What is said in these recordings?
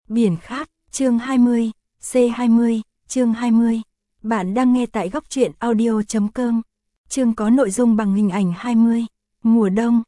Biển Khát, chương 20, C20, chương 20. Bạn đang nghe tại góc truyện audio.com. Chương có nội dung bằng hình ảnh 20. Mùa đông,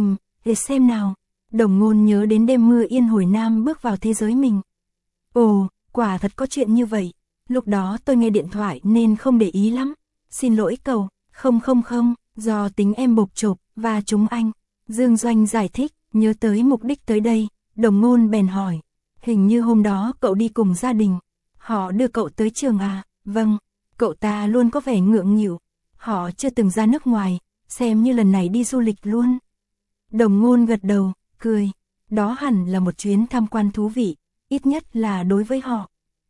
để xem nào. Đồng Ngôn nhớ đến đêm mưa yên hồi Nam bước vào thế giới mình. Ồ, quả thật có chuyện như vậy. Lúc đó tôi nghe điện thoại nên không để ý lắm. Xin lỗi cậu, không, do tính em bộc chộp và chúng anh. Dương Doanh giải thích, nhớ tới mục đích tới đây, Đồng Ngôn bèn hỏi. Hình như hôm đó cậu đi cùng gia đình. Họ đưa cậu tới trường à? Vâng, cậu ta luôn có vẻ ngượng nghịu. Họ chưa từng ra nước ngoài, xem như lần này đi du lịch luôn. Đồng Ngôn gật đầu, cười. Đó hẳn là một chuyến tham quan thú vị, ít nhất là đối với họ.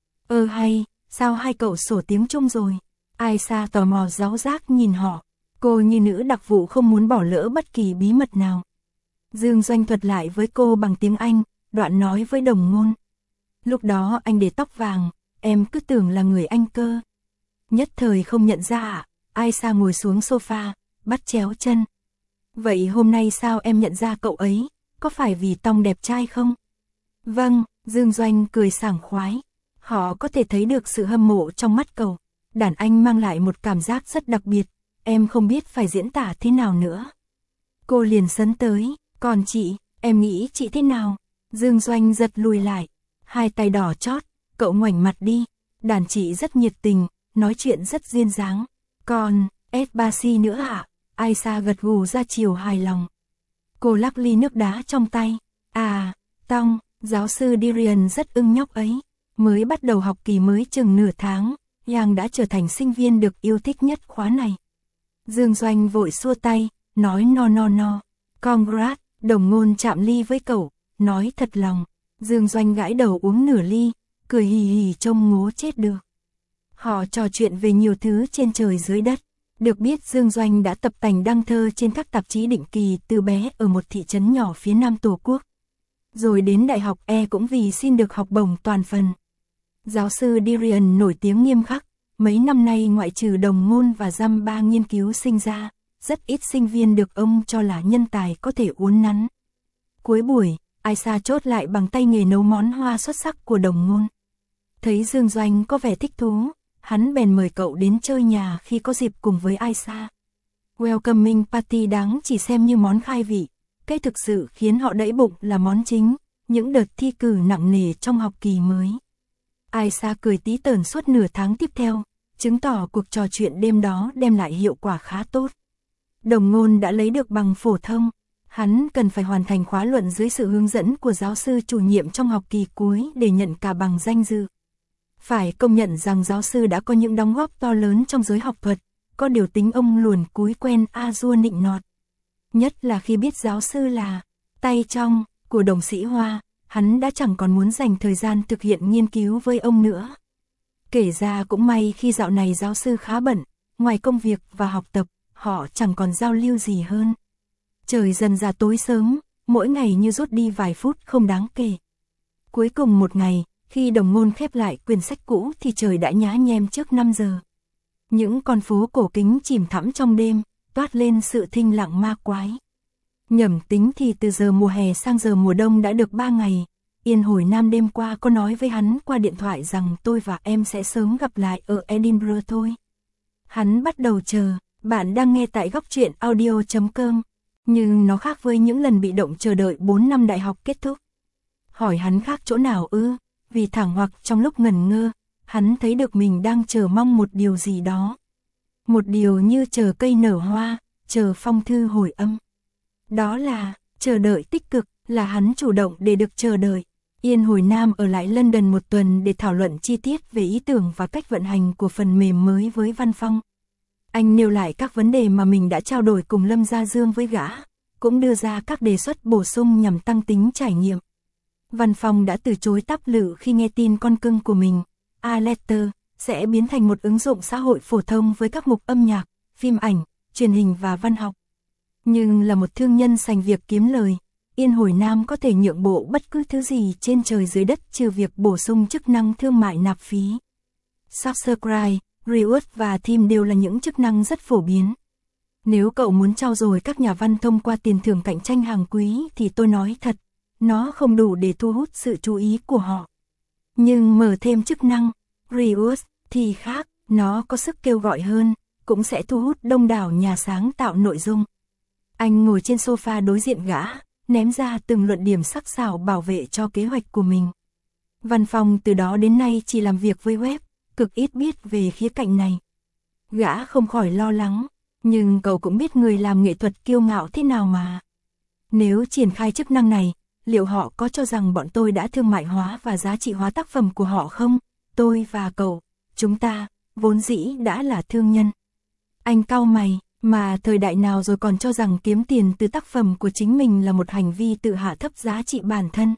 Hay, sao hai cậu sổ tiếng chung rồi? Aisha tò mò giáo giác nhìn họ. Cô như nữ đặc vụ không muốn bỏ lỡ bất kỳ bí mật nào. Dương Doanh thuật lại với cô bằng tiếng Anh, đoạn nói với Đồng Ngôn. Lúc đó anh để tóc vàng, em cứ tưởng là người Anh cơ. Nhất thời không nhận ra à? Aisha ngồi xuống sofa, bắt chéo chân. Vậy hôm nay sao em nhận ra cậu ấy? Có phải vì Tong đẹp trai không? Vâng, Dương Doanh cười sảng khoái. Họ có thể thấy được sự hâm mộ trong mắt cậu. Đàn anh mang lại một cảm giác rất đặc biệt. Em không biết phải diễn tả thế nào nữa. Cô liền sấn tới. Còn chị, em nghĩ chị thế nào? Dương Doanh giật lùi lại. Hai tay đỏ chót, cậu ngoảnh mặt đi. Đàn chị rất nhiệt tình, nói chuyện rất duyên dáng. Còn, Esbasi nữa hả? Aisha gật gù ra chiều hài lòng. Cô lắc ly nước đá trong tay. À, Tong, giáo sư Dirian rất ưng nhóc ấy. Mới bắt đầu học kỳ mới chừng nửa tháng, Yang đã trở thành sinh viên được yêu thích nhất khóa này. Dương Doanh vội xua tay, nói no. Congrats, Đồng Ngôn chạm ly với cậu, nói thật lòng. Dương Doanh gãi đầu uống nửa ly, cười hì hì trông ngố chết được. Họ trò chuyện về nhiều thứ trên trời dưới đất. Được biết Dương Doanh đã tập tành đăng thơ trên các tạp chí định kỳ từ bé ở một thị trấn nhỏ phía nam Tổ quốc. Rồi đến đại học cũng vì xin được học bổng toàn phần. Giáo sư Dirian nổi tiếng nghiêm khắc, mấy năm nay ngoại trừ Đồng Ngôn và dăm ba nghiên cứu sinh ra, rất ít sinh viên được ông cho là nhân tài có thể uốn nắn. Cuối buổi, Aisha chốt lại bằng tay nghề nấu món hoa xuất sắc của Đồng Ngôn. Thấy Dương Doanh có vẻ thích thú, hắn bèn mời cậu đến chơi nhà khi có dịp cùng với Aisha. Welcoming party đáng chỉ xem như món khai vị, cái thực sự khiến họ đẫy bụng là món chính, những đợt thi cử nặng nề trong học kỳ mới. Aisha cười tí tởn suốt nửa tháng tiếp theo, chứng tỏ cuộc trò chuyện đêm đó đem lại hiệu quả khá tốt. Đồng Ngôn đã lấy được bằng phổ thông, hắn cần phải hoàn thành khóa luận dưới sự hướng dẫn của giáo sư chủ nhiệm trong học kỳ cuối để nhận cả bằng danh dự. Phải công nhận rằng giáo sư đã có những đóng góp to lớn trong giới học thuật, có điều tính ông luồn cúi quen a-dua nịnh nọt. Nhất là khi biết giáo sư là tay trong của Đồng Sĩ Hoa, hắn đã chẳng còn muốn dành thời gian thực hiện nghiên cứu với ông nữa. Kể ra cũng may khi dạo này giáo sư khá bận, ngoài công việc và học tập, họ chẳng còn giao lưu gì hơn. Trời dần ra tối sớm, mỗi ngày như rút đi vài phút không đáng kể. Cuối cùng một ngày, khi Đồng Ngôn khép lại quyển sách cũ thì trời đã nhá nhem trước 5 giờ. Những con phố cổ kính chìm thẳm trong đêm, toát lên sự thinh lặng ma quái. Nhẩm tính thì từ giờ mùa hè sang giờ mùa đông đã được 3 ngày. Yên hồi Nam đêm qua có nói với hắn qua điện thoại rằng tôi và em sẽ sớm gặp lại ở Edinburgh thôi. Hắn bắt đầu chờ. Bạn đang nghe tại góc truyện audio.com. Nhưng nó khác với những lần bị động chờ đợi 4 năm đại học kết thúc. Hỏi hắn khác chỗ nào ư? Vì thẳng hoặc trong lúc ngẩn ngơ, hắn thấy được mình đang chờ mong một điều gì đó. Một điều như chờ cây nở hoa, chờ phong thư hồi âm. Đó là, chờ đợi tích cực, là hắn chủ động để được chờ đợi. Yên hồi Nam ở lại London một tuần để thảo luận chi tiết về ý tưởng và cách vận hành của phần mềm mới với Văn Phong. Anh nêu lại các vấn đề mà mình đã trao đổi cùng Lâm Gia Dương với gã, cũng đưa ra các đề xuất bổ sung nhằm tăng tính trải nghiệm. Văn Phong đã từ chối táp lự khi nghe tin con cưng của mình, A-Letter, sẽ biến thành một ứng dụng xã hội phổ thông với các mục âm nhạc, phim ảnh, truyền hình và văn học. Nhưng là một thương nhân sành việc kiếm lời, Yên hồi Nam có thể nhượng bộ bất cứ thứ gì trên trời dưới đất trừ việc bổ sung chức năng thương mại nạp phí. Subscribe, Reward và Theme đều là những chức năng rất phổ biến. Nếu cậu muốn trau dồi các nhà văn thông qua tiền thưởng cạnh tranh hàng quý thì tôi nói thật, nó không đủ để thu hút sự chú ý của họ. Nhưng mở thêm chức năng Rewards thì khác, nó có sức kêu gọi hơn, cũng sẽ thu hút đông đảo nhà sáng tạo nội dung. Anh ngồi trên sofa đối diện gã, ném ra từng luận điểm sắc sảo bảo vệ cho kế hoạch của mình. Văn Phong từ đó đến nay chỉ làm việc với web, cực ít biết về khía cạnh này. Gã không khỏi lo lắng, nhưng cậu cũng biết người làm nghệ thuật kiêu ngạo thế nào mà. Nếu triển khai chức năng này, liệu họ có cho rằng bọn tôi đã thương mại hóa và giá trị hóa tác phẩm của họ không? Tôi và cậu, chúng ta, vốn dĩ đã là thương nhân. Anh cau mày, mà thời đại nào rồi còn cho rằng kiếm tiền từ tác phẩm của chính mình là một hành vi tự hạ thấp giá trị bản thân.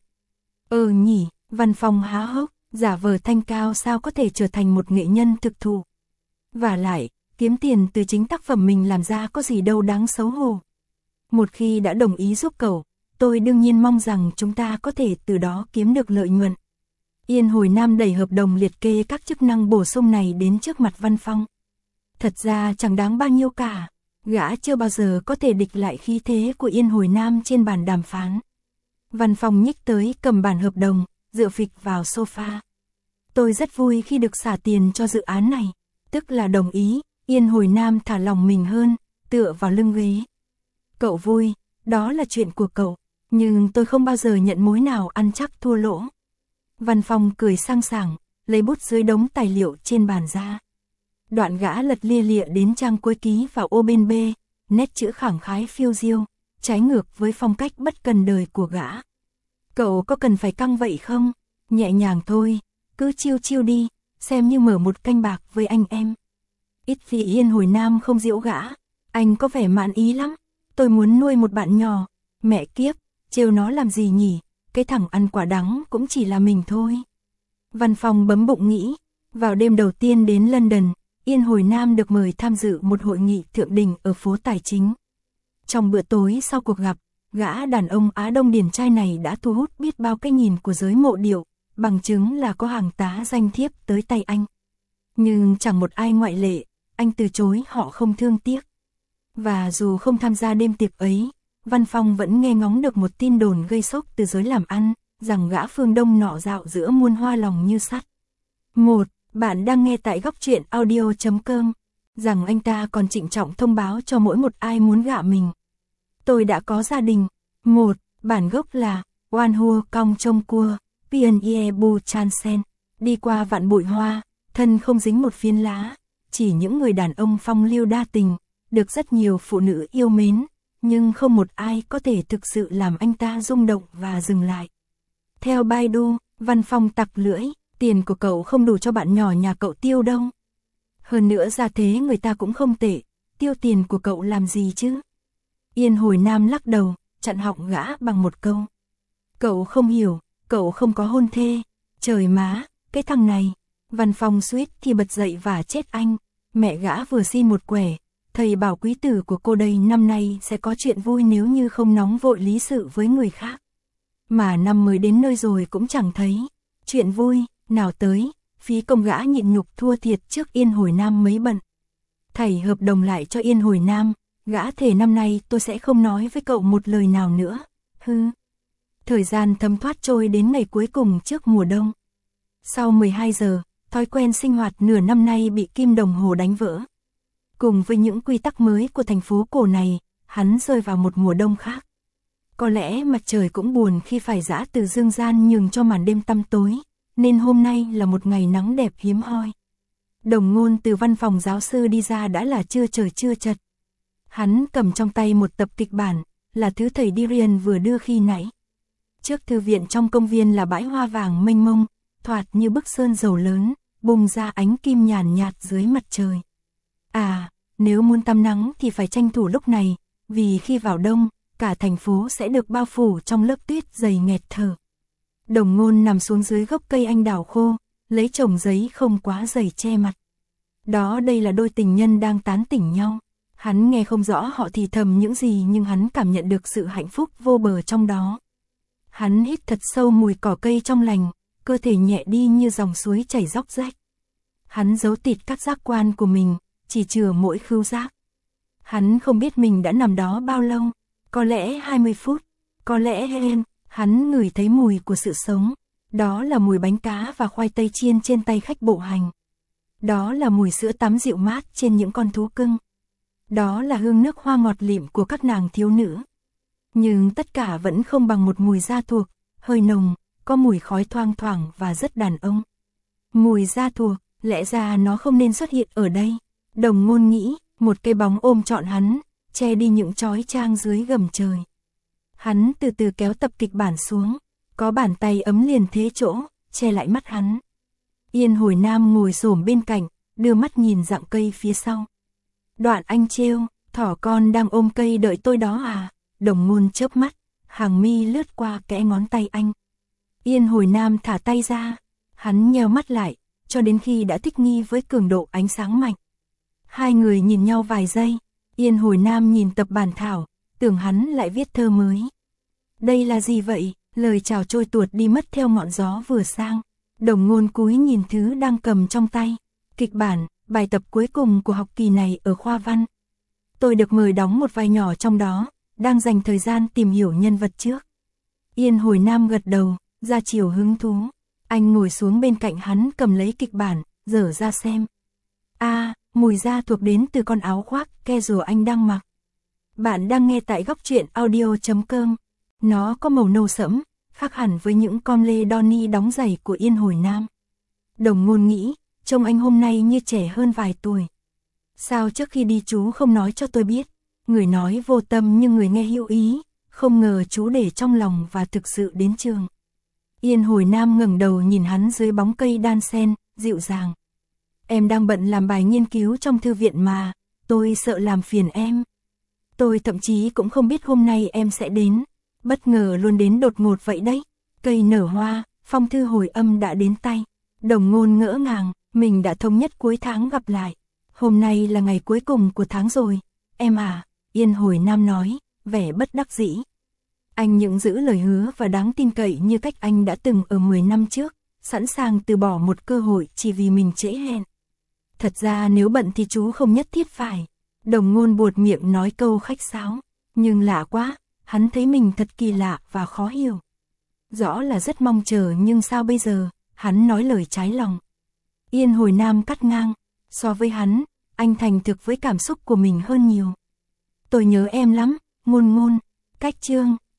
Nhỉ, Văn Phong há hốc, giả vờ thanh cao sao có thể trở thành một nghệ nhân thực thụ. Vả lại, kiếm tiền từ chính tác phẩm mình làm ra có gì đâu đáng xấu hổ. Một khi đã đồng ý giúp cậu, tôi đương nhiên mong rằng chúng ta có thể từ đó kiếm được lợi nhuận. Yên Hồi Nam đẩy hợp đồng liệt kê các chức năng bổ sung này đến trước mặt Văn Phong. Thật ra chẳng đáng bao nhiêu cả, gã chưa bao giờ có thể địch lại khí thế của Yên Hồi Nam trên bàn đàm phán. Văn Phong nhích tới cầm bản hợp đồng, dựa phịch vào sofa. Tôi rất vui khi được xả tiền cho dự án này, tức là đồng ý. Yên Hồi Nam thả lòng mình hơn, tựa vào lưng ghế. Cậu vui, đó là chuyện của cậu, nhưng tôi không bao giờ nhận mối nào ăn chắc thua lỗ. Văn Phong cười sang sảng, lấy bút dưới đống tài liệu trên bàn ra. Đoạn gã lật lia lịa đến trang cuối ký vào ô bên B, nét chữ khẳng khái phiêu diêu, trái ngược với phong cách bất cần đời của gã. Cậu có cần phải căng vậy không? Nhẹ nhàng thôi, cứ chiêu chiêu đi, xem như mở một canh bạc với anh em. Ít khi Yên Hồi Nam không giễu gã, anh có vẻ mãn ý lắm. Tôi muốn nuôi một bạn nhỏ, mẹ kiếp, trêu nó làm gì nhỉ, cái thằng ăn quả đắng cũng chỉ là mình thôi. Văn Phong bấm bụng nghĩ, vào đêm đầu tiên đến London, Yên Hồi Nam được mời tham dự một hội nghị thượng đỉnh ở phố Tài Chính. Trong bữa tối sau cuộc gặp, gã đàn ông Á Đông điển trai này đã thu hút biết bao cái nhìn của giới mộ điệu, bằng chứng là có hàng tá danh thiếp tới tay anh. Nhưng chẳng một ai ngoại lệ, anh từ chối họ không thương tiếc. Và dù không tham gia đêm tiệc ấy, Văn Phong vẫn nghe ngóng được một tin đồn gây sốc từ giới làm ăn, rằng gã phương Đông nọ dạo giữa muôn hoa lòng như sắt. Bạn đang nghe tại góc truyện audio.com, rằng anh ta còn trịnh trọng thông báo cho mỗi một ai muốn gạ mình. Tôi đã có gia đình. Bản gốc là Oan Hua Cong Trông Cua, Pien Ye Bu Chan Sen, đi qua vạn bụi hoa, thân không dính một phiến lá, chỉ những người đàn ông phong lưu đa tình, được rất nhiều phụ nữ yêu mến, nhưng không một ai có thể thực sự làm anh ta rung động và dừng lại. Theo Baidu, Văn Phong tặc lưỡi, tiền của cậu không đủ cho bạn nhỏ nhà cậu tiêu đâu. Hơn nữa ra thế người ta cũng không tệ, tiêu tiền của cậu làm gì chứ? Yên Hồi Nam lắc đầu, chặn họng gã bằng một câu. Cậu không hiểu, cậu không có hôn thê. Trời má, cái thằng này. Văn Phong suýt thì bật dậy và chết anh. Mẹ gã vừa xin một quẻ, thầy bảo quý tử của cô đây năm nay sẽ có chuyện vui nếu như không nóng vội lý sự với người khác. Mà năm mới đến nơi rồi cũng chẳng thấy. Chuyện vui, nào tới, phí công gã nhịn nhục thua thiệt trước Yên Hồi Nam mấy bận. Thầy hợp đồng lại cho Yên Hồi Nam, gã thề năm nay tôi sẽ không nói với cậu một lời nào nữa. Thời gian thấm thoát trôi đến ngày cuối cùng trước mùa đông. Sau 12 giờ, thói quen sinh hoạt nửa năm nay bị kim đồng hồ đánh vỡ. Cùng với những quy tắc mới của thành phố cổ này, hắn rơi vào một mùa đông khác. Có lẽ mặt trời cũng buồn khi phải giã từ dương gian nhường cho màn đêm tăm tối, nên hôm nay là một ngày nắng đẹp hiếm hoi. Đồng Ngôn từ văn phòng giáo sư đi ra đã là trưa trời chưa chật. Hắn cầm trong tay một tập kịch bản, là thứ thầy Dirian vừa đưa khi nãy. Trước thư viện trong công viên là bãi hoa vàng mênh mông, thoạt như bức sơn dầu lớn, bùng ra ánh kim nhàn nhạt dưới mặt trời. Nếu muốn tắm nắng thì phải tranh thủ lúc này, vì khi vào đông, cả thành phố sẽ được bao phủ trong lớp tuyết dày nghẹt thở. Đồng Ngôn nằm xuống dưới gốc cây anh đào khô, lấy chồng giấy không quá dày che mặt. Đây là đôi tình nhân đang tán tỉnh nhau. Hắn nghe không rõ họ thì thầm những gì nhưng hắn cảm nhận được sự hạnh phúc vô bờ trong đó. Hắn hít thật sâu mùi cỏ cây trong lành, cơ thể nhẹ đi như dòng suối chảy róc rách. Hắn giấu tịt các giác quan của mình, chỉ chừa mỗi khứu giác. Hắn không biết mình đã nằm đó bao lâu, có lẽ 20 phút, có lẽ hắn ngửi thấy mùi của sự sống. Đó là mùi bánh cá và khoai tây chiên trên tay khách bộ hành. Đó là mùi sữa tắm dịu mát trên những con thú cưng. Đó là hương nước hoa ngọt lịm của các nàng thiếu nữ. Nhưng tất cả vẫn không bằng một mùi da thuộc, hơi nồng, có mùi khói thoang thoảng và rất đàn ông. Mùi da thuộc, lẽ ra nó không nên xuất hiện ở đây. Đồng Ngôn nghĩ, một cái bóng ôm trọn hắn, che đi những chói chang dưới gầm trời. Hắn từ từ kéo tập kịch bản xuống, có bàn tay ấm liền thế chỗ, che lại mắt hắn. Yên Hồi Nam ngồi xổm bên cạnh, đưa mắt nhìn rặng cây phía sau. Đoạn anh trêu, thỏ con đang ôm cây đợi tôi đó à? Đồng Ngôn chớp mắt, hàng mi lướt qua kẽ ngón tay anh. Yên Hồi Nam thả tay ra, hắn nheo mắt lại, cho đến khi đã thích nghi với cường độ ánh sáng mạnh. Hai người nhìn nhau vài giây, Yên Hồi Nam nhìn tập bản thảo, tưởng hắn lại viết thơ mới. Đây là gì vậy? Lời chào trôi tuột đi mất theo ngọn gió vừa sang. Đồng Ngôn cúi nhìn thứ đang cầm trong tay. Kịch bản, bài tập cuối cùng của học kỳ này ở khoa văn. Tôi được mời đóng một vai nhỏ trong đó, đang dành thời gian tìm hiểu nhân vật trước. Yên Hồi Nam gật đầu, ra chiều hứng thú. Anh ngồi xuống bên cạnh hắn cầm lấy kịch bản, dở ra xem. Mùi da thuộc đến từ con áo khoác casual anh đang mặc. Bạn đang nghe tại góc truyện audio.com. Nó có màu nâu sẫm, khác hẳn với những con lê Donny đóng giày của Yên Hồi Nam. Đồng Ngôn nghĩ, trông anh hôm nay như trẻ hơn vài tuổi. Sao trước khi đi chú không nói cho tôi biết? Người nói vô tâm nhưng người nghe hữu ý, không ngờ chú để trong lòng và thực sự đến trường. Yên Hồi Nam ngẩng đầu nhìn hắn dưới bóng cây đan sen, dịu dàng. Em đang bận làm bài nghiên cứu trong thư viện mà, tôi sợ làm phiền em. Tôi thậm chí cũng không biết hôm nay em sẽ đến, bất ngờ luôn đến đột ngột vậy đấy. Cây nở hoa, phong thư hồi âm đã đến tay. Đồng Ngôn ngỡ ngàng, mình đã thống nhất cuối tháng gặp lại. Hôm nay là ngày cuối cùng của tháng rồi, em à, Yên Hồi Nam nói, vẻ bất đắc dĩ. Anh những giữ lời hứa và đáng tin cậy như cách anh đã từng ở 10 năm trước, sẵn sàng từ bỏ một cơ hội chỉ vì mình trễ hẹn. Thật ra nếu bận thì chú không nhất thiết phải. Đồng Ngôn buột miệng nói câu khách sáo, nhưng lạ quá, hắn thấy mình thật kỳ lạ và khó hiểu. Rõ là rất mong chờ nhưng sao bây giờ, hắn nói lời trái lòng. Yên Hồi Nam cắt ngang, so với hắn, anh thành thực với cảm xúc của mình hơn nhiều. Tôi nhớ em lắm, Ngôn Ngôn, cách chương.